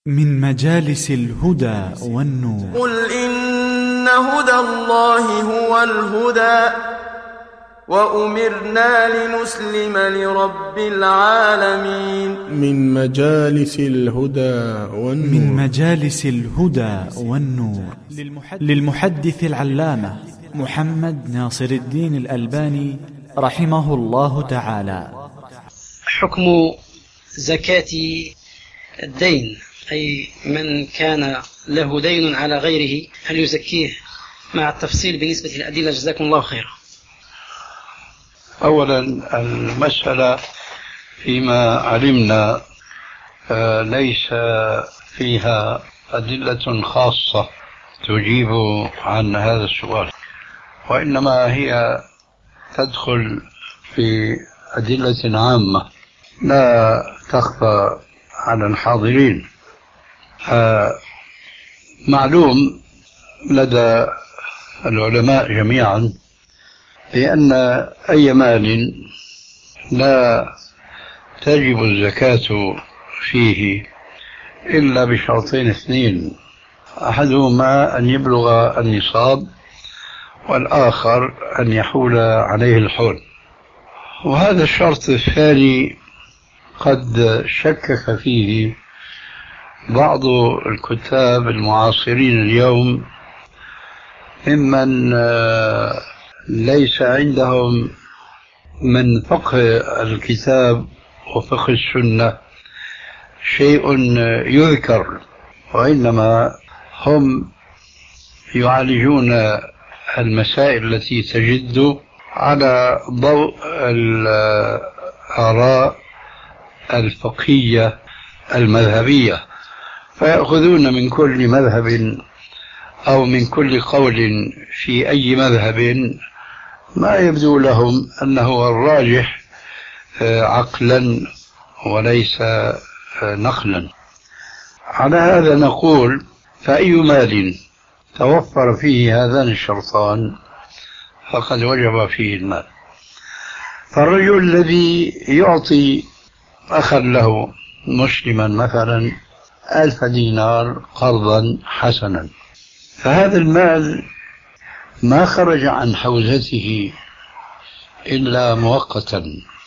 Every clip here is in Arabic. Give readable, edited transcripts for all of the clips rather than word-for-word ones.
من مجالس الهدى والنور. قل إن هدى الله هو الهدى وأمرنا لنسلم لرب العالمين. من مجالس الهدى والنور. من مجالس الهدى والنور للمحدث العلامة محمد ناصر الدين الألباني رحمه الله تعالى. حكم زكاة الدين، أي من كان له دين على غيره هل يزكيه، مع التفصيل بالنسبة للأدلة. جزاكم الله خيرا. أولا المسألة فيما علمنا ليس فيها أدلة خاصة تجيب عن هذا السؤال، وإنما هي تدخل في أدلة عامة لا تخفى على الحاضرين. معلوم لدى العلماء جميعا بأن أي مال لا تجب الزكاة فيه إلا بشرطين اثنين، أحدهما أن يبلغ النصاب، والآخر أن يحول عليه الحول. وهذا الشرط الثاني قد شكك فيه بعض الكتاب المعاصرين اليوم ممن ليس عندهم من فقه الكتاب وفقه السنة شيء يذكر، وإنما هم يعالجون المسائل التي تجد على ضوء الآراء الفقهية المذهبية، فيأخذون من كل مذهب أو من كل قول في أي مذهب ما يبدو لهم أنه الراجح عقلا وليس نقلا. على هذا نقول فأي مال توفر فيه هذان الشرطان فقد وجب فيه المال. فالرجل الذي يعطي أخا له مسلما مثلا 1000 دينار قرضا حسنا، فهذا المال ما خرج عن حوزته إلا مؤقتا،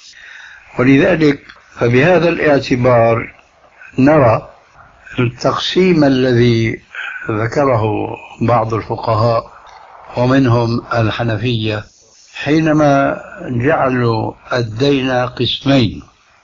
ولذلك فبهذا الاعتبار نرى التقسيم الذي ذكره بعض الفقهاء ومنهم الحنفية حينما جعلوا الدين قسمين،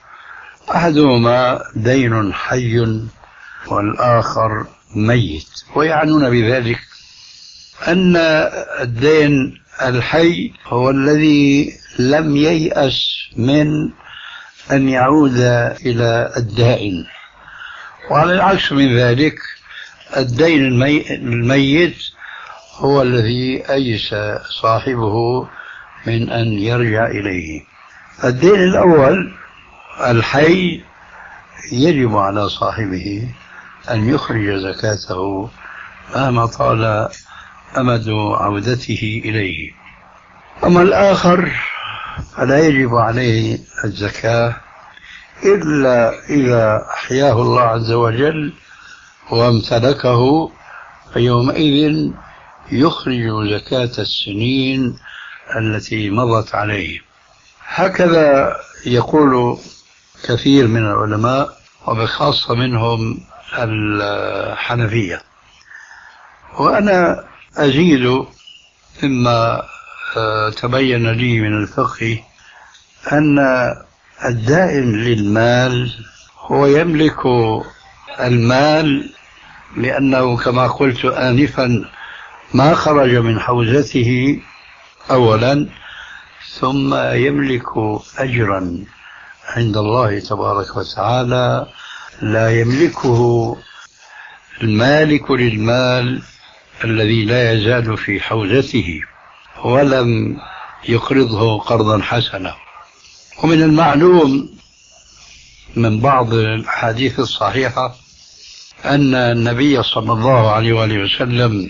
أحدهما دين حي والآخر ميت، ويعنون بذلك أن الدين الحي هو الذي لم ييأس من أن يعود إلى الدائن، وعلى العكس من ذلك الدين الميت هو الذي أيس صاحبه من أن يرجع إليه. الدين الأول الحي يجب على صاحبه أن يخرج زكاته مهما طال أمد عودته إليه. أما الآخر فلا يجب عليه الزكاة إلا إذا أحياه الله عز وجل وامتلكه، فيومئذ يخرج زكاة السنين التي مضت عليه. هكذا يقول كثير من العلماء وبخاصة منهم الحنفية. وأنا أزيد مما تبين لي من الفقه أن الدائن للمال هو يملك المال لأنه كما قلت آنفا ما خرج من حوزته أولا، ثم يملك أجرا عند الله تبارك وتعالى لا يملكه المالك للمال الذي لا يزال في حوزته ولم يقرضه قرضا حسنا. ومن المعلوم من بعض الأحاديث الصحيحة أن النبي صلى الله عليه وآله وسلم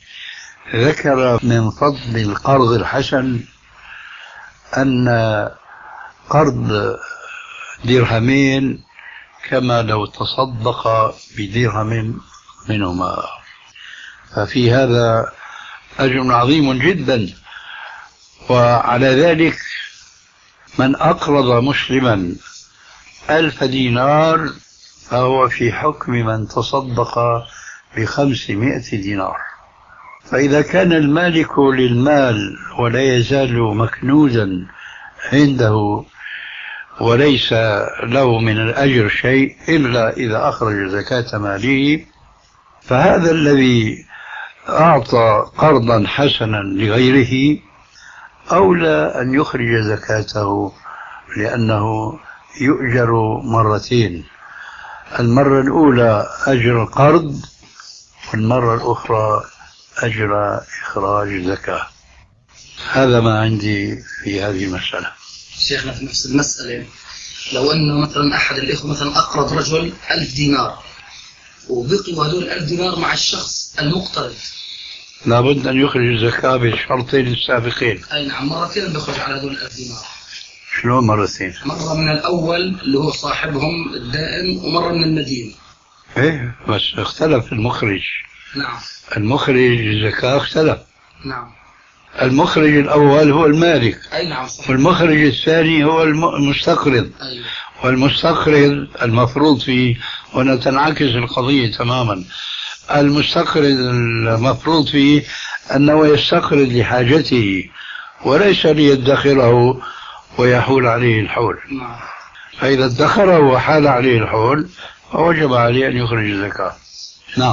ذكر من فضل القرض الحسن أن قرض درهمين كما لو تصدق بدرهم منهما. ففي هذا أجر عظيم جدا. وعلى ذلك من أقرض مسلما 1000 دينار فهو في حكم من تصدق ب500 دينار. فإذا كان المالك للمال ولا يزال مكنوزا عنده وليس له من الأجر شيء إلا إذا أخرج زكاة ماله، فهذا الذي أعطى قرضا حسنا لغيره أولى أن يخرج زكاته، لأنه يؤجر مرتين، المرة الأولى أجر القرض والمرة الأخرى أجر إخراج زكاة. هذا ما عندي في هذه المسألة. شيخنا في نفس المسألة، لو أنه مثلا أحد الإخوة مثلا أقرض رجل 1000 دينار وبقوا هذول 1000 دينار مع الشخص المقترض، لابد أن يخرج زكاة بالشرطين السابقين. أي نعم، مرتين بيخرج على هذول 1000 دينار. شلون مرتين؟ مرة من الأول اللي هو صاحبهم الدائن ومرة من المدين. إيه بس اختلف المخرج. نعم. المخرج الزكاة اختلف. نعم. المخرج الأول هو المالك. أي نعم صحيح. والمخرج الثاني هو المستقرض. أيوة. والمستقرض المفروض فيه، هنا تنعكس القضية تماما. المستقرض المفروض فيه أنه يستقرض لحاجته وليس ليدخره ويحول عليه الحول. نعم. فإذا ادخره وحال عليه الحول فوجب عليه أن يخرج الزكاة. نعم.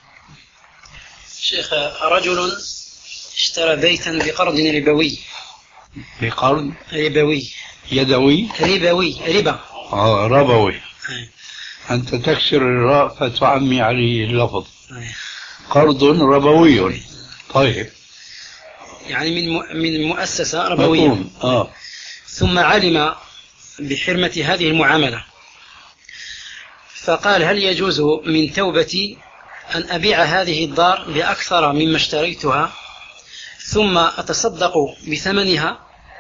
شيخ، رجل اشترى بيتا بقرض ربوي. بقرض ربوي. يدوي. ربوي. ربا. ربوي. أنت تكسر الراء فتعمي عليه اللفظ. قرض ربوي. طيب. يعني من مؤسسة ربوية. ثم علم بحرمة هذه المعاملة، فقال: هل يجوز من توبتي أن أبيع هذه الدار بأكثر مما اشتريتها ثم أتصدق بثمنها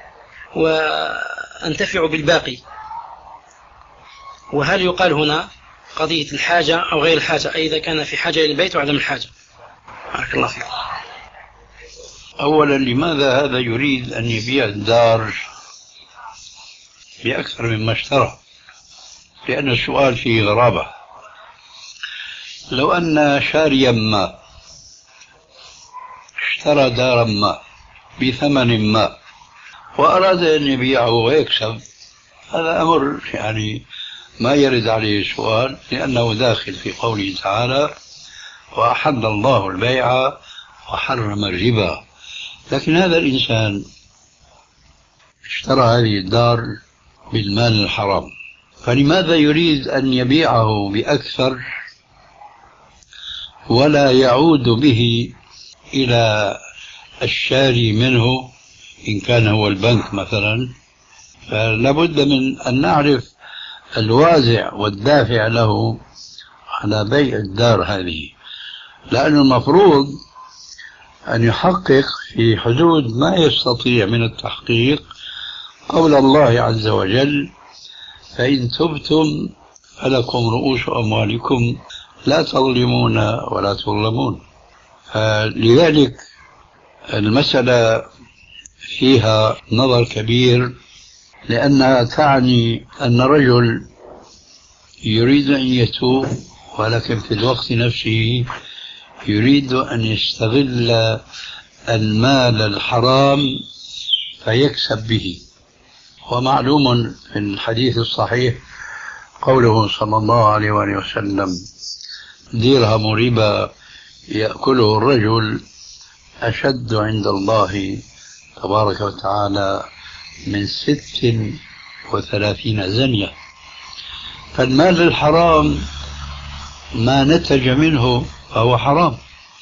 وأنتفع بالباقي؟ وهل يقال هنا قضية الحاجة أو غير الحاجة، أي إذا كان في حاجة للبيت وعدم الحاجة؟ بارك الله فيك. أولا، لماذا هذا يريد أن يبيع الدار بأكثر مما اشترى؟ لأن السؤال فيه غرابة. لو أن شاريا ما اشترى دارا ما بثمن ما وأراد أن يبيعه ويكسب، هذا أمر يعني ما يرد عليه سؤال، لأنه داخل في قوله تعالى: وأحل الله البيع وحرم الربا. لكن هذا الإنسان اشترى هذه الدار بالمال الحرام، فلماذا يريد أن يبيعه بأكثر ولا يعود به إلى الشاري منه إن كان هو البنك مثلا؟ فلابد من أن نعرف الوازع والدافع له على بيع الدار هذه، لأن المفروض أن يحقق في حدود ما يستطيع من التحقيق قول الله عز وجل: فإن تبتم فلكم رؤوس أموالكم لا تظلمون ولا تظلمون. لذلك المسألة فيها نظر كبير، لأنها تعني أن رجل يريد أن يتوب، ولكن في الوقت نفسه يريد أن يستغل المال الحرام فيكسب به. ومعلوم في الحديث الصحيح قوله صلى الله عليه وآله وسلم: درهم ربا يأكله الرجل أشد عند الله تبارك وتعالى من 36 زنية. فالمال الحرام ما نتج منه فهو حرام.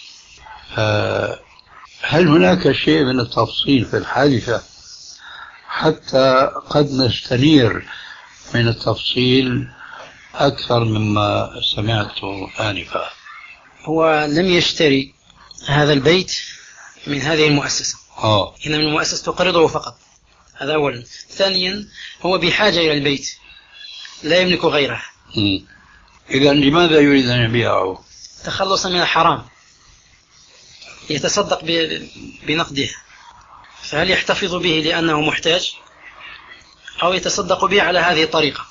هل هناك شيء من التفصيل في الحادثة حتى قد نستنير من التفصيل أكثر مما سمعت آنفا؟ هو لم يشتري هذا البيت من هذه المؤسسة، إنما من المؤسسة تقرضه فقط، هذا أولا. ثانيا، هو بحاجة إلى البيت لا يملك غيره، إذا لماذا يريد أن يبيعه؟ تخلصا من الحرام، يتصدق بنقده، فهل يحتفظ به لأنه محتاج أو يتصدق به على هذه الطريقة؟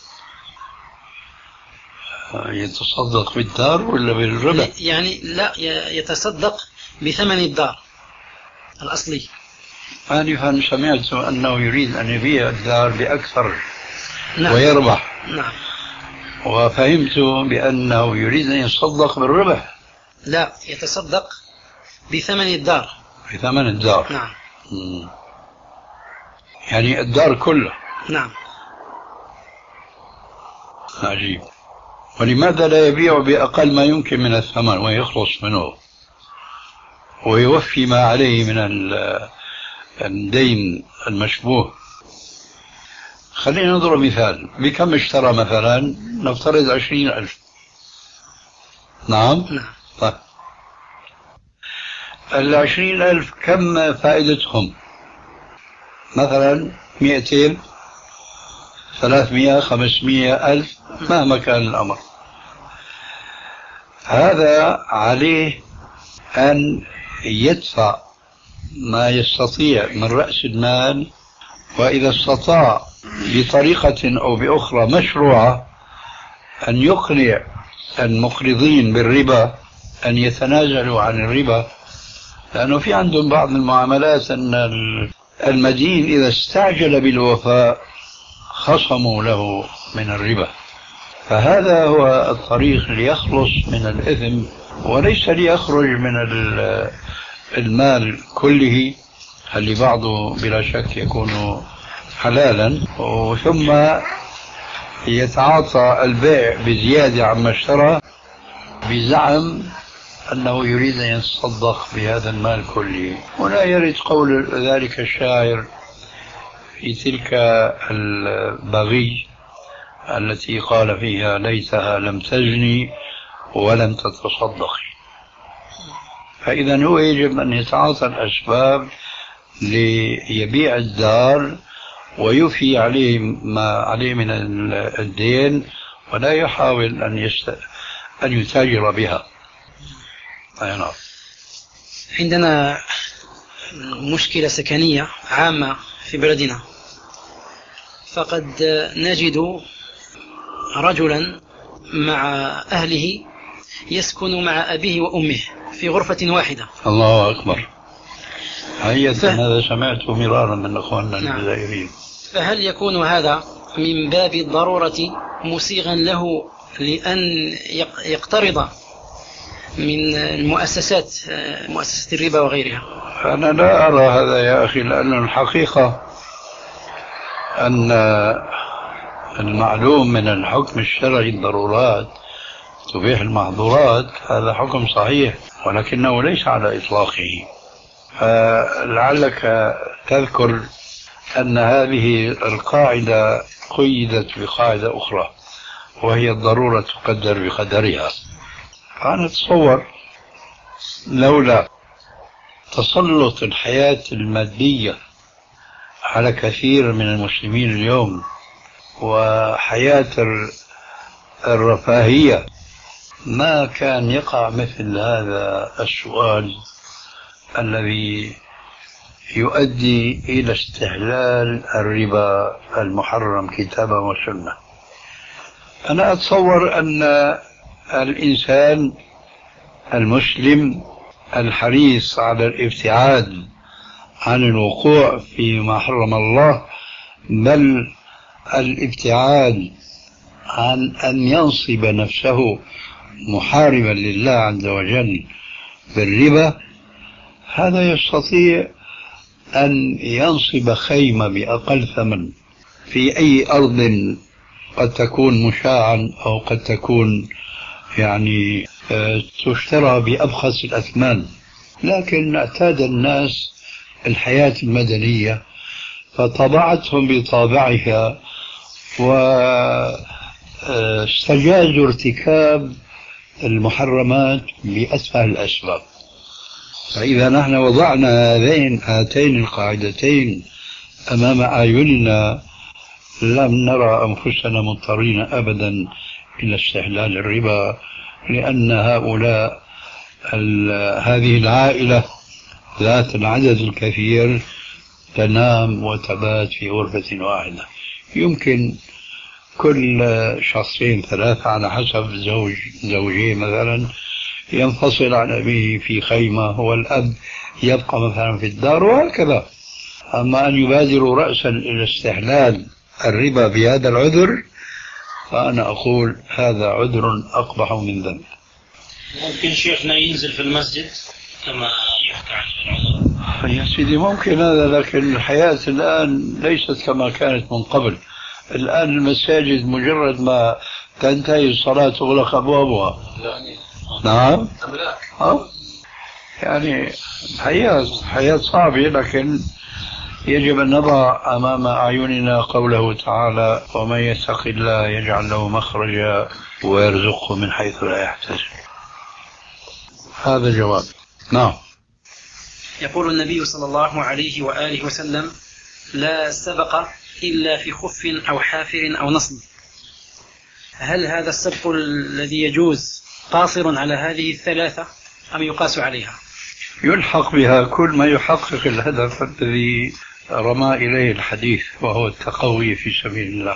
يتصدق بالدار ولا بالربح؟ يعني لا، يتصدق بثمن الدار الأصلي. آنفا سمعت أنه يريد أن يبيع الدار بأكثر. نعم. ويربح. نعم. وفهمت بأنه يريد أن يتصدق بالربح. لا، يتصدق بثمن الدار. بثمن الدار. نعم. يعني الدار كلها. نعم. عجيب. ولماذا لا يبيع بأقل ما يمكن من الثمن ويخلص منه ويوفي ما عليه من الدين المشبوه؟ خلينا نضرب مثال. بكم اشترى مثلا؟ نفترض 20,000. نعم. طيب 20,000 كم فائدتهم؟ مثلا 200 300 500,000 مهما كان الأمر. هذا عليه أن يدفع ما يستطيع من رأس المال، وإذا استطاع بطريقة أو بأخرى مشروعة أن يقنع المقرضين بالربا أن يتنازلوا عن الربا، لأنه في عندهم بعض المعاملات أن المدين إذا استعجل بالوفاء خصموا له من الربا. فهذا هو الطريق ليخلص من الإثم، وليس ليخرج من المال كله اللي بعضه بلا شك يكون حلالا، ثم يتعاطى البيع بزيادة عما اشترى بزعم أنه يريد أن يتصدق بهذا المال كله. ولا يرد قول ذلك الشاعر في تلك البغي التي قال فيها ليتها لم تزني ولم تتصدقي. فإذا هو يجب أن يتعاطى الأسباب ليبيع الدار ويفي عليه ما عليه من الدين، ولا يحاول أن يتاجر بها. نعم. عندنا مشكلة سكنية عامة في بلدنا، فقد نجد رجلا مع أهله يسكن مع أبيه وأمه في غرفة واحدة. الله أكبر. هذا سمعته مرارا من أخواننا الجزائريين. فهل يكون هذا من باب الضرورة مسيغا له لأن يقترض من المؤسسات، مؤسسة الربا وغيرها؟ أنا لا أرى هذا يا أخي، لأن الحقيقة أن المعلوم من الحكم الشرعي الضرورات تبيح المحظورات، هذا حكم صحيح ولكنه ليس على إطلاقه. فلعلك تذكر أن هذه القاعدة قيدت بقاعدة أخرى، وهي الضرورة تقدر بقدرها. فأنا أتصور لولا تسلط الحياة المادية على كثير من المسلمين اليوم وحياة الرفاهية ما كان يقع مثل هذا السؤال الذي يؤدي إلى استحلال الربا المحرم كتابا وسنة. أنا أتصور أن الإنسان المسلم الحريص على الابتعاد عن الوقوع فيما حرم الله، بل الابتعاد عن أن ينصب نفسه محاربا لله عز وجل بالربا، هذا يستطيع أن ينصب خيمة بأقل ثمن في أي أرض قد تكون مشاعا أو قد تكون يعني تشترى بأبخس الأثمان. لكن اعتاد الناس الحياة المدنية فطبعتهم بطابعها واستجازوا ارتكاب المحرمات بأسفل الأسباب. فإذا نحن وضعنا هاتين القاعدتين أمام أعيننا لم نرى أنفسنا مضطرين أبدا إلى استحلال الربا، لأن هؤلاء هذه العائلة ذات العدد الكثير تنام وتبات في غرفة واحدة. يمكن كل شخصين ثلاثة على حسب زوجين مثلا ينفصل عن أبيه في خيمة والأب يبقى مثلا في الدار وهكذا. أما أن يبادروا رأسا إلى استحلال الربا بهذا العذر فأنا أقول هذا عذر أقبح من ذنب. ممكن شيخنا ينزل في المسجد كما يحكى عن العذر؟ يا سيدي ممكن هذا، لكن الحياة الآن ليست كما كانت من قبل. الآن المساجد مجرد ما تنتهي الصلاة تغلق أبوابها. نعم. يعني حياة صعبة، لكن يجب أن نضع أمام أعيننا قوله تعالى: ومن يتق الله يجعل له مخرجا ويرزقه من حيث لا يحتسب. هذا جواب. نعم. يقول النبي صلى الله عليه وآله وسلم: لا سبق إلا في خف أو حافر أو نصب. هل هذا السبق الذي يجوز قاصر على هذه الثلاثة أم يقاس عليها؟ يلحق بها كل ما يحقق الهدف الذي رمى إليه الحديث، وهو التقوي في سبيل الله.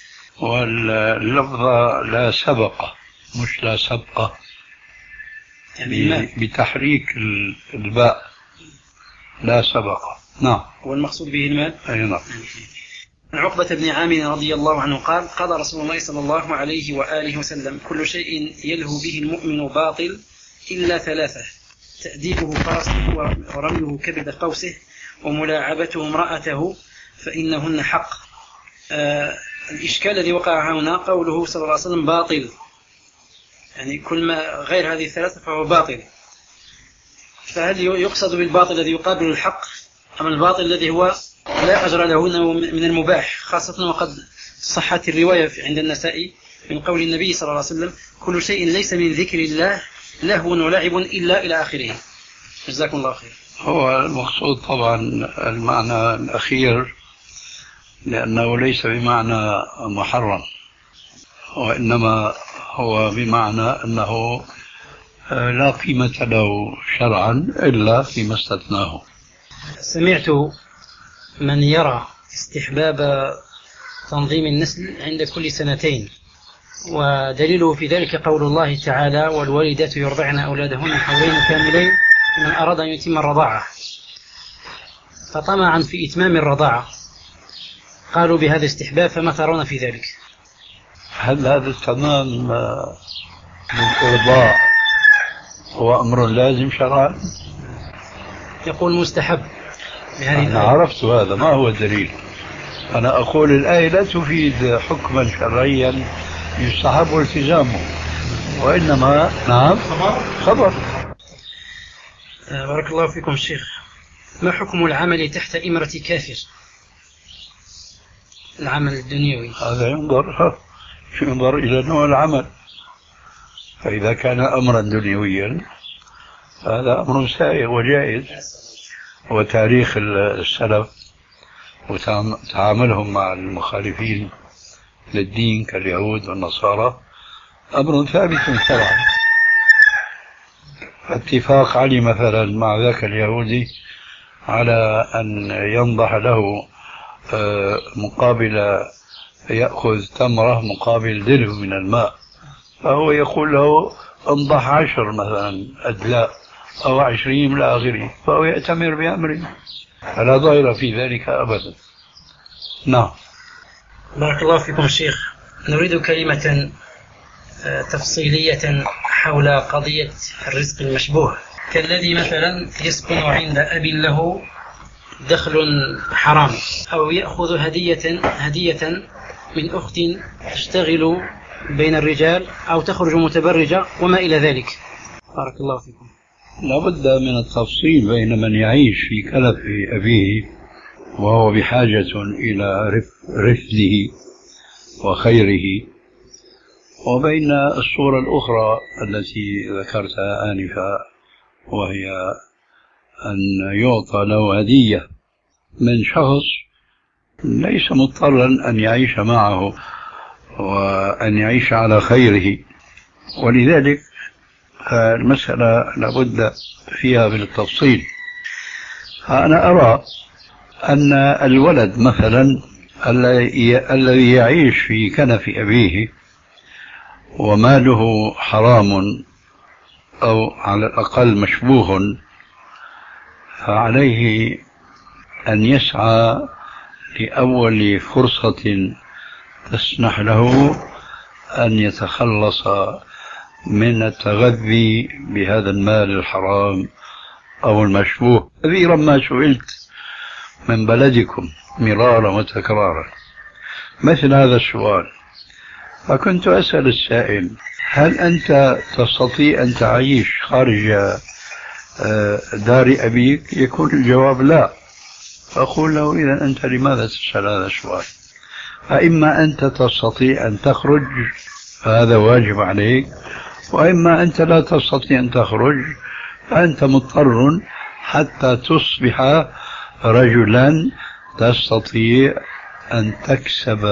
واللفظة لا سبق مش لا سبق، يعني بتحريك الباء، لا سبق. نعم. والمقصود به المال. أي نعم. عن عقبة بن عامر رضي الله عنه قال: قال رسول الله صلى الله عليه وآله وسلم: كل شيء يلهو به المؤمن باطل إلا ثلاثة: تأديبه فرسه ورميه كبد قوسه وملاعبته امرأته فإنهن حق. الإشكال الذي وقع هنا قوله صلى الله عليه وسلم باطل، يعني كل ما غير هذه الثلاثة فهو باطل. فهل يقصد بالباطل الذي يقابل الحق أم الباطل الذي هو لا أجر له من المباح، خاصة وقد صحت الرواية عند النسائي من قول النبي صلى الله عليه وسلم: كل شيء ليس من ذكر الله لهو ولعب إلا إلى آخره. جزاكم الله خير. هو المقصود طبعا المعنى الأخير، لأنه ليس بمعنى محرم، وإنما هو بمعنى أنه لا قيمة له شرعا إلا فيما استثناه. سمعت من يرى استحباب تنظيم النسل عند كل سنتين، ودليله في ذلك قول الله تعالى: والوالدات يرضعن أولادهن حولين كاملين لمن أراد أن يتم الرضاعة. فطمعا في إتمام الرضاعة قالوا بهذا استحباب، فما ترون في ذلك؟ هل هذا التمام الإرضاع هو أمر لازم شرعا؟ يقول مستحب. أنا عرفت هذا، ما هو الدليل؟ أنا أقول الآية لا تفيد حكما شرعيا يستحب التزامه، وإنما نعم خبر. بارك الله فيكم الشيخ. ما حكم العمل تحت إمرة كافر؟ العمل الدنيوي هذا ينظر إلى نوع العمل، فإذا كان أمرا دنيويا هذا أمر سائغ وجائز. وتاريخ السلف وتعاملهم مع المخالفين للدين كاليهود والنصارى أمر ثابت شرعا. اتفاق علي مثلا مع ذاك اليهودي على أن ينضح له مقابل يأخذ تمرة مقابل دلو من الماء، فهو يقول له انضح 10 مثلا أدلاء أو 20 إلى آخره، فهو يأتمر بأمره، فلا ضير في ذلك أبدا. نعم. بارك الله فيكم الشيخ. نريد كلمة تفصيلية حول قضية الرزق المشبوه، كالذي مثلا يسكن عند أب له دخل حرام، أو يأخذ هدية من أخت تشتغل بين الرجال أو تخرج متبرجة وما إلى ذلك. بارك الله فيكم. لابد من التفصيل بين من يعيش في كلف أبيه وهو بحاجة إلى رفده وخيره، وبين الصورة الأخرى التي ذكرتها آنفا، وهي أن يعطى له هدية من شخص ليس مضطرا أن يعيش معه وأن يعيش على خيره. ولذلك المسألة لابد فيها من التفصيل. أنا أرى أن الولد مثلا الذي يعيش في كنف أبيه وماله حرام أو على الأقل مشبوه، فعليه أن يسعى لأول فرصة تسنح له أن يتخلص من التغذي بهذا المال الحرام أو المشبوه. كثيرا ما سئلت من بلدكم مرارا وتكرارا مثل هذا السؤال، فكنت أسأل السائل: هل أنت تستطيع أن تعيش خارج دار أبيك؟ يكون الجواب لا. فأقول له: إذا أنت لماذا تسأل هذا السؤال؟ فإما أنت تستطيع أن تخرج فهذا واجب عليك، وإما أنت لا تستطيع أن تخرج فأنت مضطر حتى تصبح رجلا تستطيع أن تكسب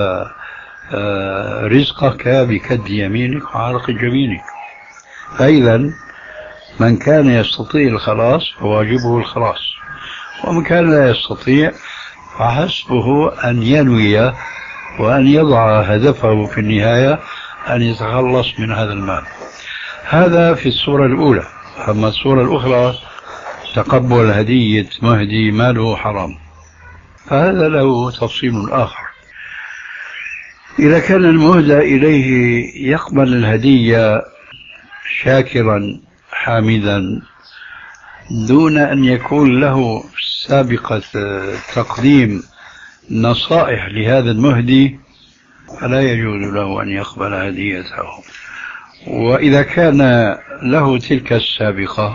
رزقك بكد يمينك وعرق جبينك. فإذا من كان يستطيع الخلاص فواجبه الخلاص، ومن كان لا يستطيع فحسبه أن ينوي وأن يضع هدفه في النهاية أن يتخلص من هذا المال. هذا في الصورة الأولى. أما الصورة الأخرى تقبل هدية مهدي ماله حرام، فهذا له تفصيل آخر. إذا كان المهدى إليه يقبل الهدية شاكرا حامدا دون أن يكون له سابقة تقديم نصائح لهذا المهدي، فلا يجوز له أن يقبل هديته. وإذا كان له تلك السابقة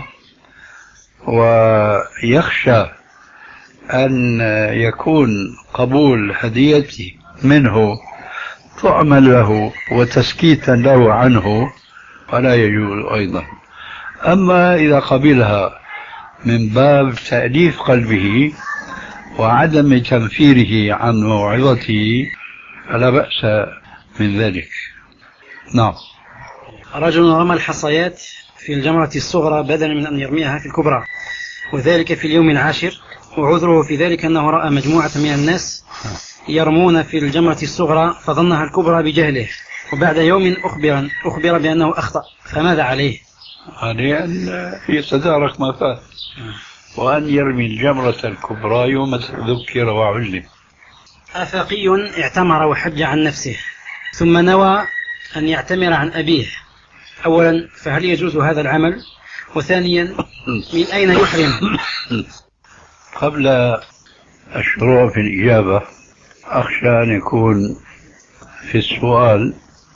ويخشى أن يكون قبول هديته منه طعما له وتسكيتا له عنه، فلا يجوز أيضا. أما إذا قبلها من باب تأليف قلبه وعدم تنفيره عن موعظته فلا بأس من ذلك. نعم. رجل رمى الحصيات في الجمرة الصغرى بدلا من أن يرميها في الكبرى، وذلك في اليوم العاشر، وعذره في ذلك أنه رأى مجموعة من الناس يرمون في الجمرة الصغرى فظنها الكبرى بجهله، وبعد يوم أخبر بأنه أخطأ، فماذا عليه؟ عليه أن يتدارك ما فات وأن يرمي الجمرة الكبرى يوم ذكر وعلم. آفاقي اعتمر وحج عن نفسه ثم نوى أن يعتمر عن أبيه، أولا فهل يجوز هذا العمل؟ وثانيا من أين يحرم؟ قبل الشروع في الإجابة أخشى أن يكون في السؤال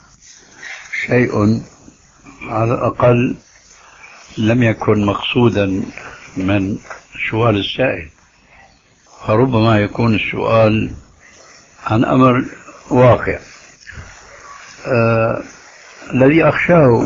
شيء على الأقل لم يكن مقصودا من سؤال السائل، فربما يكون السؤال عن أمر واقع. الذي أخشاه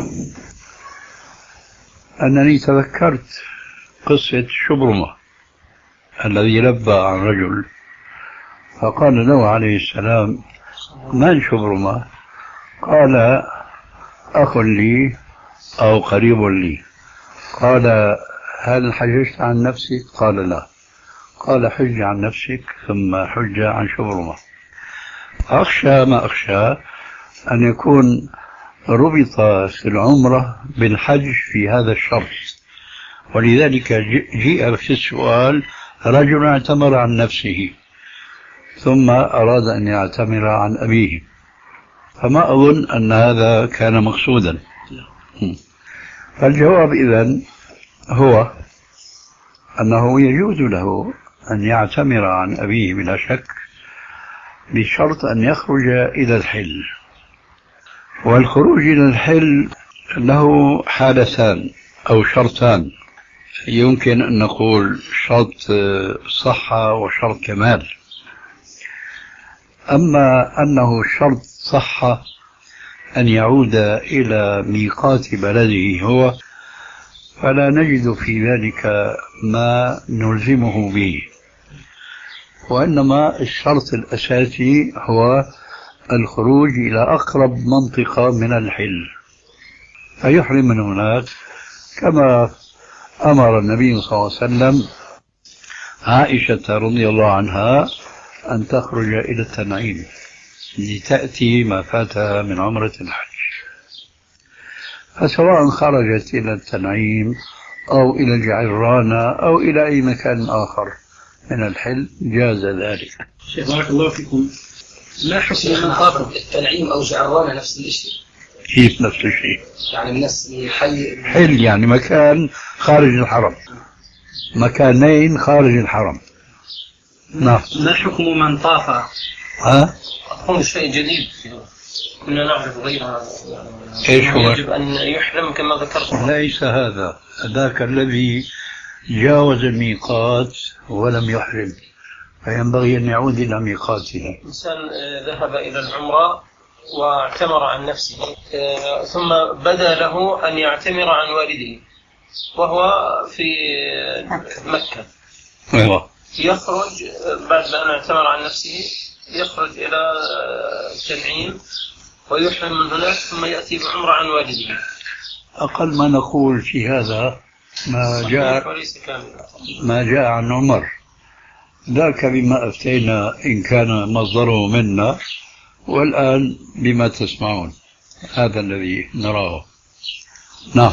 أنني تذكرت قصة شبرمة الذي لبى عن رجل فقال له عليه السلام: من شبرمة؟ قال: أخ لي أو قريب لي. قال: هل حججت عن نفسك؟ قال: لا. قال: حج عن نفسك ثم حج عن شبرمة. أخشى ما أخشى أن يكون ربط في العمرة بالحج في هذا الشرط، ولذلك جيء في السؤال رجل اعتمر عن نفسه ثم أراد أن يعتمر عن أبيه، فما أظن أن هذا كان مقصودا. فالجواب إذن هو أنه يجوز له أن يعتمر عن أبيه بلا شك، بشرط أن يخرج إلى الحل. والخروج إلى الحل له حالتان أو شرطان، يمكن أن نقول شرط صحة وشرط كمال. أما أنه شرط صحة أن يعود إلى ميقات بلده هو، فلا نجد في ذلك ما نلزمه به، وإنما الشرط الأساسي هو الخروج إلى أقرب منطقة من الحل فيحرم من هناك، كما أمر النبي صلى الله عليه وسلم عائشة رضي الله عنها أن تخرج إلى التنعيم لتأتي ما فاتها من عمرة الحج. فسواء خرجت إلى التنعيم أو إلى الجعرانة أو إلى أي مكان آخر من الحل جاز ذلك. شيخ بارك الله فيكم، ما حكم من طاف التنعيم أو جعرانة نفس الشيء؟ كيف نفس الشيء؟ يعني من نفس الحي حل يعني مكان خارج الحرم، مكانين خارج الحرم. نعم. ما حكم من طاف؟ أظن شيء جديد كنا نعرف غيرها. إيش هو؟ يجب أن يحرم كما ذكرت. ليس هذا، ذاك الذي جاوز الميقات ولم يحرم، فينبغي أن يعود إلى ميقاته. إنسان ذهب إلى العمرة واعتمر عن نفسه، ثم بدا له أن يعتمر عن والده وهو في مكة. أيوة. يخرج بعد أن اعتمر عن نفسه، يخرج إلى التنعيم ويحرم من هناك، ثم يأتي بعمرة عن والده. أقل ما نقول في هذا ما جاء عن عمر، ذاك بما أفتينا إن كان مصدره منا، والآن بما تسمعون هذا الذي نراه. نعم.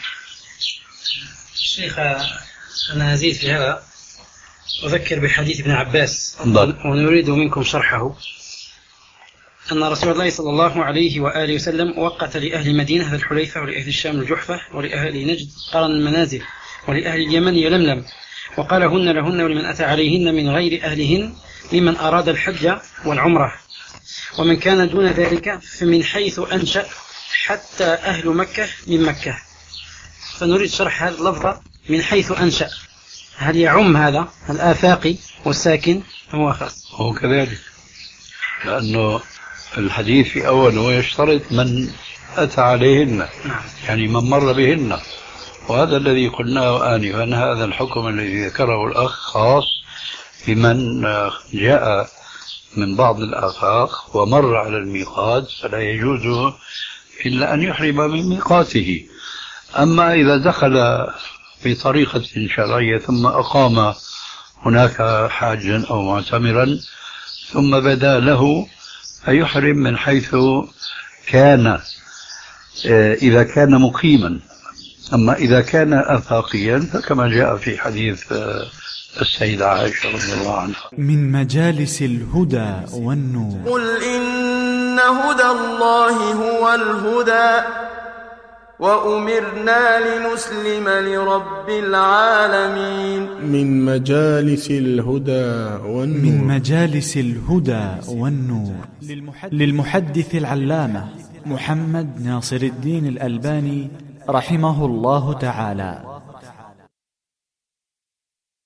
شيخ أنا أزيد في هذا، أذكر بحديث ابن عباس ونريد منكم شرحه، أن رسول الله صلى الله عليه وآله وسلم وقت لأهل مدينة الحليفة ولأهل الشام الجحفة ولأهل نجد قرن المنازل ولأهل اليمن يلملم، وقال هن لهن ولمن أتى عليهن من غير أهلهن ممن أراد الحج والعمرة، ومن كان دون ذلك فمن حيث أنشأ حتى أهل مكة من مكة. فنريد شرح هذا اللفظ من حيث أنشأ، هل يعم هذا الآفاقي والساكن هو خاص؟ هو كذلك، لأنه الحديث في أوله يشترط من أتى عليهن، يعني من مر بهن، وهذا الذي قلناه آنفا أن هذا الحكم الذي ذكره الأخ خاص بمن جاء من بعض الآفاق ومر على الميقات، فلا يجوز إلا أن يحرم من ميقاته. أما إذا دخل بطريقة شرعية ثم أقام هناك حاجا أو معتمرا ثم بدا له فيحرم من حيث كان إذا كان مقيما. أما إذا كان آفاقيا فكما جاء في حديث السيدة عائشة رضي الله عنها. من مجالس الهدى والنور. قل إن هدى الله هو الهدى وأمرنا لنسلم لرب العالمين. من مجالس الهدى والنور. من مجالس الهدى والنور للمحدث العلامة محمد ناصر الدين الألباني رحمه الله تعالى.